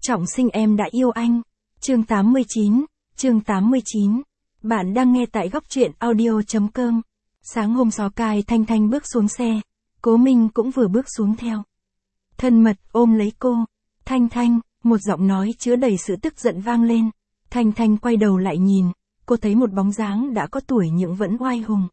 Trọng sinh em đã yêu anh. Chương 89, chương 89. Bạn đang nghe tại góc truyện audio.com. Sáng hôm Gió Cai Thanh Thanh bước xuống xe, Cố Minh cũng vừa bước xuống theo. Thân mật ôm lấy cô. Thanh Thanh, một giọng nói chứa đầy sự tức giận vang lên. Thanh Thanh quay đầu lại nhìn, cô thấy một bóng dáng đã có tuổi nhưng vẫn oai hùng.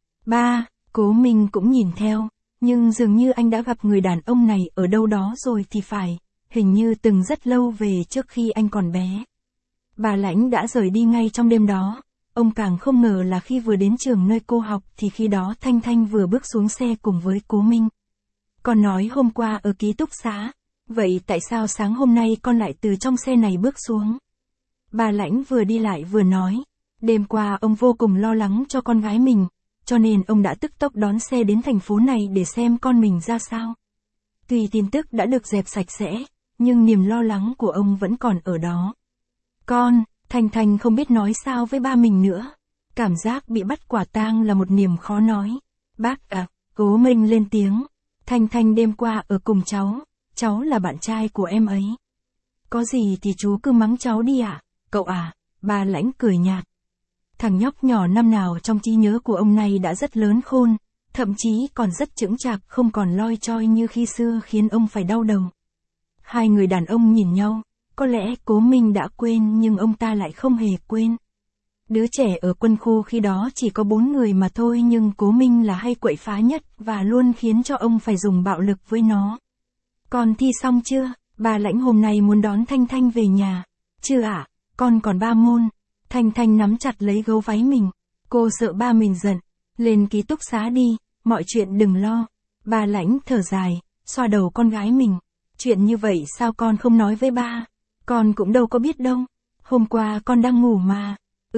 Ba, Cố Minh cũng nhìn theo, nhưng dường như anh đã gặp người đàn ông này ở đâu đó rồi thì phải, hình như từng rất lâu về trước khi anh còn bé. Bà Lãnh đã rời đi ngay trong đêm đó, ông càng không ngờ là khi vừa đến trường nơi cô học thì khi đó Thanh Thanh vừa bước xuống xe cùng với Cố Minh. Con nói hôm qua ở ký túc xá, vậy tại sao sáng hôm nay con lại từ trong xe này bước xuống? Bà Lãnh vừa đi lại vừa nói, đêm qua ông vô cùng lo lắng cho con gái mình, cho nên ông đã tức tốc đón xe đến thành phố này để xem con mình ra sao. Tuy tin tức đã được dẹp sạch sẽ, nhưng niềm lo lắng của ông vẫn còn ở đó. Con, Thanh Thanh không biết nói sao với ba mình nữa. Cảm giác bị bắt quả tang là một niềm khó nói. Bác à, Cố Minh lên tiếng. Thanh Thanh đêm qua ở cùng cháu là bạn trai của em ấy. Có gì thì chú cứ mắng cháu đi ạ, cậu à, bà Lãnh cười nhạt. Thằng nhóc nhỏ năm nào trong trí nhớ của ông này đã rất lớn khôn, thậm chí còn rất chững chạc không còn loi choi như khi xưa khiến ông phải đau đầu. Hai người đàn ông nhìn nhau, có lẽ Cố Minh đã quên nhưng ông ta lại không hề quên. Đứa trẻ ở quân khu khi đó chỉ có 4 người mà thôi nhưng Cố Minh là hay quậy phá nhất và luôn khiến cho ông phải dùng bạo lực với nó. Con thi xong chưa? Bà Lãnh hôm nay muốn đón Thanh Thanh về nhà. Chưa ạ, con còn 3 môn. Thanh Thanh nắm chặt lấy gấu váy mình. Cô sợ ba mình giận. Lên ký túc xá đi, mọi chuyện đừng lo. Bà Lãnh thở dài, xoa đầu con gái mình. Chuyện như vậy sao con không nói với ba? Con cũng đâu có biết đâu. Hôm qua con đang ngủ mà.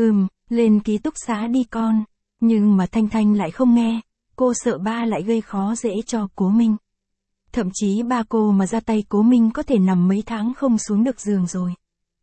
Lên ký túc xá đi con. Nhưng mà Thanh Thanh lại không nghe. Cô sợ ba lại gây khó dễ cho Cố Minh. Thậm chí ba cô mà ra tay Cố Minh có thể nằm mấy tháng không xuống được giường rồi.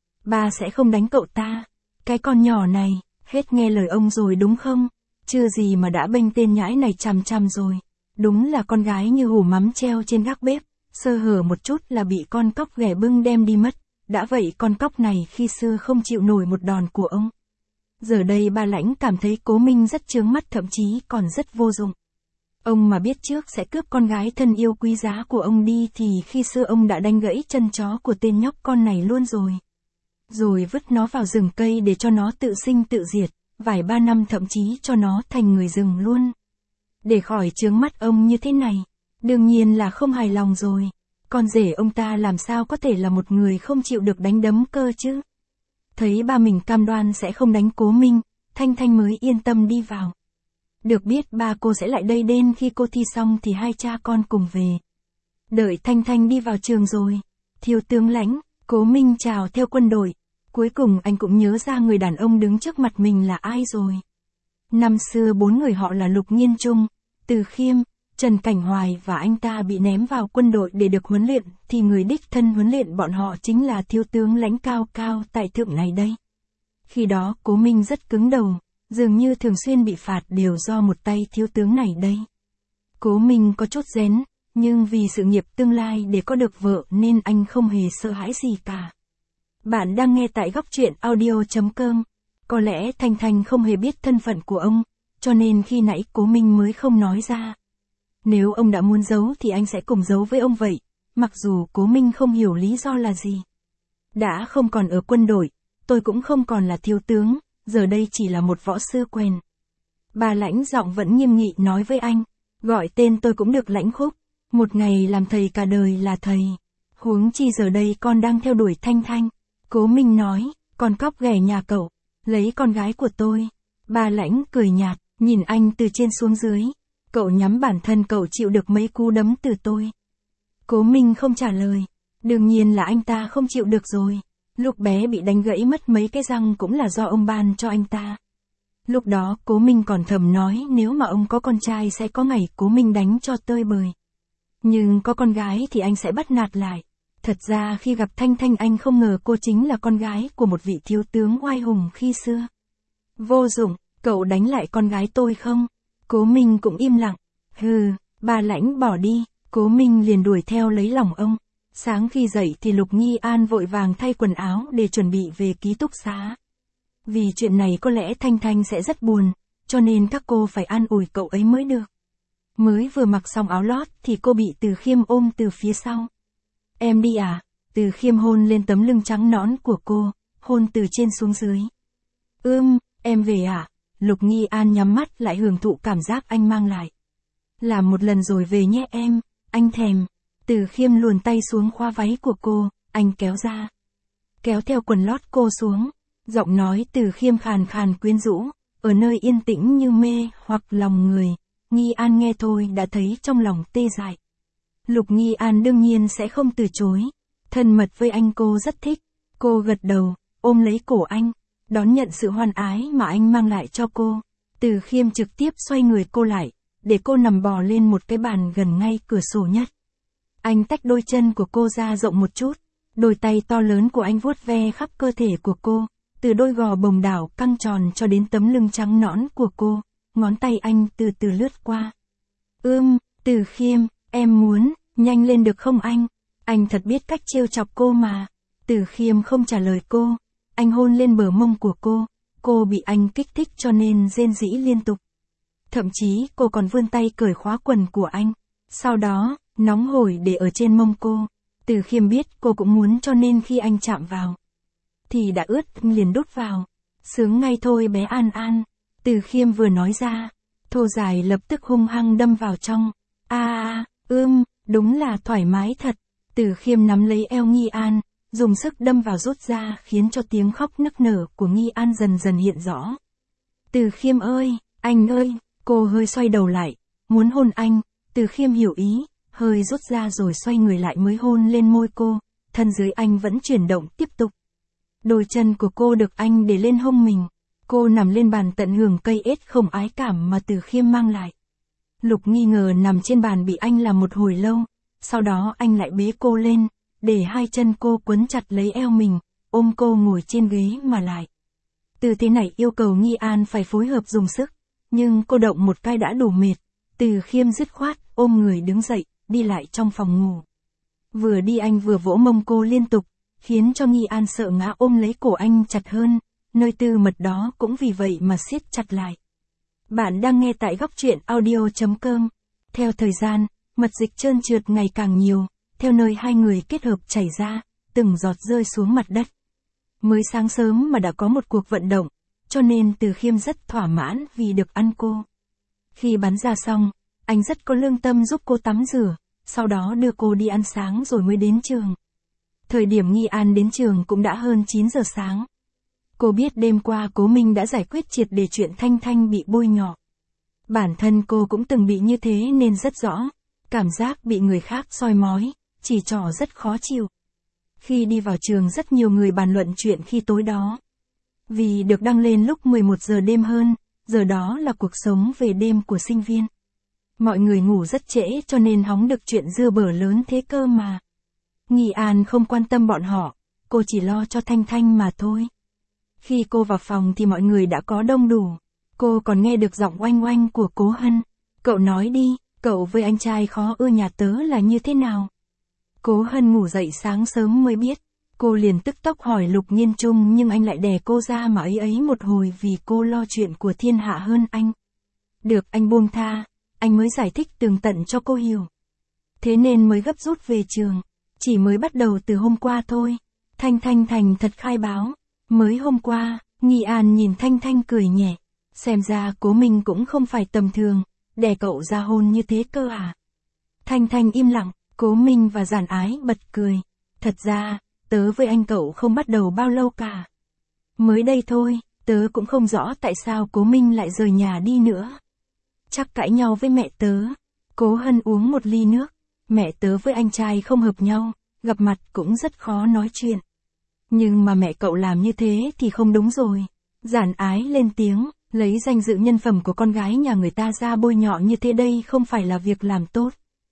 Ba sẽ không đánh cậu ta. Cái con nhỏ này, hết nghe lời ông rồi đúng không? Chưa gì mà đã bênh tên nhãi này chằm chằm rồi. Đúng là con gái như hủ mắm treo trên gác bếp. Sơ hở một chút là bị con cóc ghẻ bưng đem đi mất. Đã vậy con cóc này khi xưa không chịu nổi một đòn của ông. Giờ đây bà Lãnh cảm thấy Cố Minh rất chướng mắt thậm chí còn rất vô dụng. Ông mà biết trước sẽ cướp con gái thân yêu quý giá của ông đi thì khi xưa ông đã đánh gãy chân chó của tên nhóc con này luôn rồi. Rồi vứt nó vào rừng cây để cho nó tự sinh tự diệt, vài 3 năm thậm chí cho nó thành người rừng luôn. Để khỏi chướng mắt ông như thế này, đương nhiên là không hài lòng rồi. Con rể ông ta làm sao có thể là một người không chịu được đánh đấm cơ chứ? Thấy ba mình cam đoan sẽ không đánh Cố Minh, Thanh Thanh mới yên tâm đi vào. Được biết ba cô sẽ lại đây đến khi cô thi xong thì hai cha con cùng về. Đợi Thanh Thanh đi vào trường rồi. Thiếu tướng Lãnh, Cố Minh chào theo quân đội. Cuối cùng anh cũng nhớ ra người đàn ông đứng trước mặt mình là ai rồi. Năm xưa 4 người họ là Lục Nhiên Trung, Từ Khiêm, Trần Cảnh Hoài và anh ta bị ném vào quân đội để được huấn luyện, thì người đích thân huấn luyện bọn họ chính là thiếu tướng Lãnh cao cao tại thượng này đây. Khi đó Cố Minh rất cứng đầu, dường như thường xuyên bị phạt đều do một tay thiếu tướng này đây. Cố Minh có chút rén, nhưng vì sự nghiệp tương lai để có được vợ nên anh không hề sợ hãi gì cả. Bạn đang nghe tại góc truyện audio.com. Có lẽ Thanh Thanh không hề biết thân phận của ông, cho nên khi nãy Cố Minh mới không nói ra. Nếu ông đã muốn giấu thì anh sẽ cùng giấu với ông vậy, mặc dù Cố Minh không hiểu lý do là gì. Đã không còn ở quân đội, tôi cũng không còn là thiếu tướng, giờ đây chỉ là một võ sư quèn. Bà Lãnh giọng vẫn nghiêm nghị nói với anh, gọi tên tôi cũng được Lãnh Khúc, một ngày làm thầy cả đời là thầy. Huống chi giờ đây con đang theo đuổi Thanh Thanh. Cố Minh nói, con cóc ghẻ nhà cậu, lấy con gái của tôi. Bà Lãnh cười nhạt, nhìn anh từ trên xuống dưới. Cậu nhắm bản thân cậu chịu được mấy cú đấm từ tôi. Cố Minh không trả lời. Đương nhiên là anh ta không chịu được rồi. Lúc bé bị đánh gãy mất mấy cái răng cũng là do ông ban cho anh ta. Lúc đó Cố Minh còn thầm nói nếu mà ông có con trai sẽ có ngày Cố Minh đánh cho tơi bời. Nhưng có con gái thì anh sẽ bắt nạt lại. Thật ra khi gặp Thanh Thanh anh không ngờ cô chính là con gái của một vị thiếu tướng oai hùng khi xưa. Vô dụng, cậu đánh lại con gái tôi không? Cố Minh cũng im lặng. Bà Lãnh bỏ đi, Cố Minh liền đuổi theo lấy lòng ông. Sáng khi dậy thì Lục Nghi An vội vàng thay quần áo để chuẩn bị về ký túc xá. Vì chuyện này có lẽ Thanh Thanh sẽ rất buồn, cho nên các cô phải an ủi cậu ấy mới được. Mới vừa mặc xong áo lót thì cô bị Từ Khiêm ôm từ phía sau. Em đi à? Từ Khiêm hôn lên tấm lưng trắng nõn của cô, hôn từ trên xuống dưới. Em về à? Lục Nghi An nhắm mắt lại hưởng thụ cảm giác anh mang lại. Làm một lần rồi về nhé em, anh thèm. Từ Khiêm luồn tay xuống khóa váy của cô, anh kéo ra. Kéo theo quần lót cô xuống. Giọng nói Từ Khiêm khàn khàn quyến rũ, ở nơi yên tĩnh như mê hoặc lòng người. Nghi An nghe thôi đã thấy trong lòng tê dại. Lục Nghi An đương nhiên sẽ không từ chối. Thân mật với anh cô rất thích. Cô gật đầu, ôm lấy cổ anh, đón nhận sự hoan ái mà anh mang lại cho cô. Từ Khiêm trực tiếp xoay người cô lại, để cô nằm bò lên một cái bàn gần ngay cửa sổ nhất. Anh tách đôi chân của cô ra rộng một chút, đôi tay to lớn của anh vuốt ve khắp cơ thể của cô, từ đôi gò bồng đảo căng tròn cho đến tấm lưng trắng nõn của cô, ngón tay anh từ từ lướt qua. Từ Khiêm, em muốn, nhanh lên được không anh? Anh thật biết cách trêu chọc cô mà. Từ Khiêm không trả lời cô, anh hôn lên bờ mông của cô bị anh kích thích cho nên rên rỉ liên tục. Thậm chí cô còn vươn tay cởi khóa quần của anh, sau đó, nóng hổi để ở trên mông cô. Từ Khiêm biết cô cũng muốn cho nên khi anh chạm vào, thì đã ướt, liền đút vào. Sướng ngay thôi bé An An. Từ Khiêm vừa nói ra, thô dài lập tức hung hăng đâm vào trong. Đúng là thoải mái thật. Từ Khiêm nắm lấy eo Nghi An, dùng sức đâm vào rút ra khiến cho tiếng khóc nức nở của Nghi An dần dần hiện rõ. Từ Khiêm ơi, anh ơi, cô hơi xoay đầu lại, muốn hôn anh. Từ Khiêm hiểu ý, hơi rút ra rồi xoay người lại mới hôn lên môi cô, thân dưới anh vẫn chuyển động tiếp tục. Đôi chân của cô được anh để lên hông mình, cô nằm lên bàn tận hưởng cây ết không ái cảm mà Từ Khiêm mang lại. Lục nghi ngờ nằm trên bàn bị anh làm một hồi lâu, sau đó anh lại bế cô lên, để hai chân cô quấn chặt lấy eo mình, ôm cô ngồi trên ghế mà lại. Tư thế này yêu cầu Nghi An phải phối hợp dùng sức, nhưng cô động một cái đã đủ mệt. Từ Khiêm dứt khoát, ôm người đứng dậy, đi lại trong phòng ngủ. Vừa đi anh vừa vỗ mông cô liên tục, khiến cho Nghi An sợ ngã ôm lấy cổ anh chặt hơn, nơi tư mật đó cũng vì vậy mà siết chặt lại. Bạn đang nghe tại góc truyện audio.com. Theo thời gian, mật dịch trơn trượt ngày càng nhiều, theo nơi hai người kết hợp chảy ra, từng giọt rơi xuống mặt đất. Mới sáng sớm mà đã có một cuộc vận động, cho nên Từ Khiêm rất thỏa mãn vì được ăn cô. Khi bắn ra xong, anh rất có lương tâm giúp cô tắm rửa, sau đó đưa cô đi ăn sáng rồi mới đến trường. Thời điểm Nghi An đến trường cũng đã hơn 9 giờ sáng. Cô biết đêm qua Cố Minh đã giải quyết triệt để chuyện Thanh Thanh bị bôi nhọ. Bản thân cô cũng từng bị như thế nên rất rõ, cảm giác bị người khác soi mói, chỉ trỏ rất khó chịu. Khi đi vào trường rất nhiều người bàn luận chuyện khi tối đó. Vì được đăng lên lúc 11 giờ đêm hơn, giờ đó là cuộc sống về đêm của sinh viên. Mọi người ngủ rất trễ cho nên hóng được chuyện dưa bở lớn thế cơ mà. Nghi An không quan tâm bọn họ, cô chỉ lo cho Thanh Thanh mà thôi. Khi cô vào phòng thì mọi người đã có đông đủ. Cô còn nghe được giọng oanh oanh của Cố Hân. Cậu nói đi, cậu với anh trai khó ưa nhà tớ là như thế nào? Cố Hân ngủ dậy sáng sớm mới biết. Cô liền tức tốc hỏi Lục Nhiên Trung nhưng anh lại đè cô ra mà ấy một hồi vì cô lo chuyện của thiên hạ hơn anh. Được anh buông tha, anh mới giải thích tường tận cho cô hiểu. Thế nên mới gấp rút về trường. Chỉ mới bắt đầu từ hôm qua thôi. Thanh Thanh thành thật khai báo. Mới hôm qua, Nghi An nhìn Thanh Thanh cười nhẹ. Xem ra Cố Minh cũng không phải tầm thường, đè cậu ra hôn như thế cơ à. Thanh Thanh im lặng, Cố Minh và Giản Ái bật cười. Thật ra, tớ với anh cậu không bắt đầu bao lâu cả. Mới đây thôi, tớ cũng không rõ tại sao Cố Minh lại rời nhà đi nữa. Chắc cãi nhau với mẹ tớ. Cố Hân uống một ly nước. Mẹ tớ với anh trai không hợp nhau, gặp mặt cũng rất khó nói chuyện. Nhưng mà mẹ cậu làm như thế thì không đúng rồi. Giản Ái lên tiếng, lấy danh dự nhân phẩm của con gái nhà người ta ra bôi nhọ như thế đây không phải là việc làm tốt.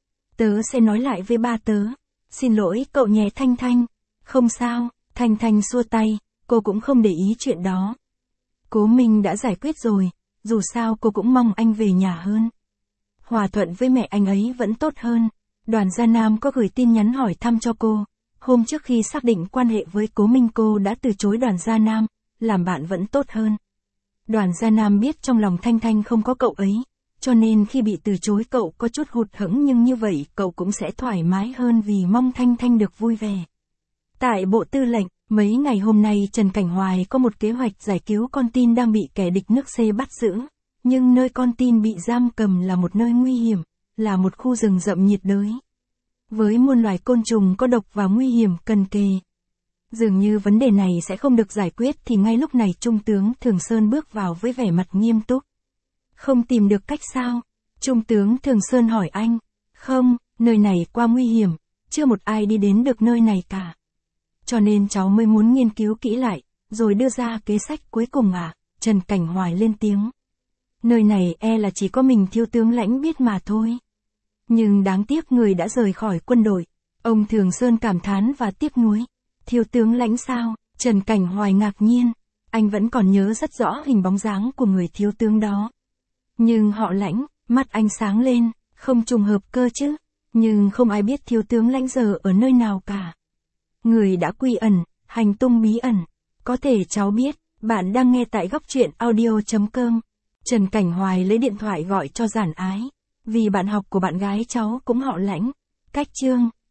Tớ sẽ nói lại với ba tớ. Xin lỗi cậu nhé Thanh Thanh. Không sao, Thanh Thanh xua tay, cô cũng không để ý chuyện đó. Cố Minh đã giải quyết rồi, dù sao cô cũng mong anh về nhà hơn. Hòa thuận với mẹ anh ấy vẫn tốt hơn. Đoàn Gia Nam có gửi tin nhắn hỏi thăm cho cô. Hôm trước khi xác định quan hệ với Cố Minh cô đã từ chối Đoàn Gia Nam, làm bạn vẫn tốt hơn. Đoàn Gia Nam biết trong lòng Thanh Thanh không có cậu ấy, cho nên khi bị từ chối cậu có chút hụt hẫng, nhưng như vậy cậu cũng sẽ thoải mái hơn vì mong Thanh Thanh được vui vẻ. Tại Bộ Tư lệnh, mấy ngày hôm nay Trần Cảnh Hoài có một kế hoạch giải cứu con tin đang bị kẻ địch nước C bắt giữ, nhưng nơi con tin bị giam cầm là một nơi nguy hiểm, là một khu rừng rậm nhiệt đới. Với muôn loài côn trùng có độc và nguy hiểm cần kề. Dường như vấn đề này sẽ không được giải quyết thì ngay lúc này Trung tướng Thường Sơn bước vào với vẻ mặt nghiêm túc. Không tìm được cách sao? Trung tướng Thường Sơn hỏi anh. Không, nơi này quá nguy hiểm, chưa một ai đi đến được nơi này cả. Cho nên cháu mới muốn nghiên cứu kỹ lại, rồi đưa ra kế sách cuối cùng à? Trần Cảnh Hoài lên tiếng. Nơi này là chỉ có mình thiếu tướng Lãnh biết mà thôi. Nhưng đáng tiếc người đã rời khỏi quân đội. Ông Thường Sơn cảm thán và tiếc nuối. Thiếu tướng Lãnh sao? Trần Cảnh Hoài ngạc nhiên. Anh vẫn còn nhớ rất rõ hình bóng dáng của người thiếu tướng đó. Nhưng họ Lãnh, mắt anh sáng lên, không trùng hợp cơ chứ. Nhưng không ai biết thiếu tướng Lãnh giờ ở nơi nào cả. Người đã quy ẩn, hành tung bí ẩn. Có thể cháu biết, bạn đang nghe tại góc truyện audio.com. Trần Cảnh Hoài lấy điện thoại gọi cho Giản Ái. Vì bạn học của bạn gái cháu cũng họ Lãnh. Cách chương.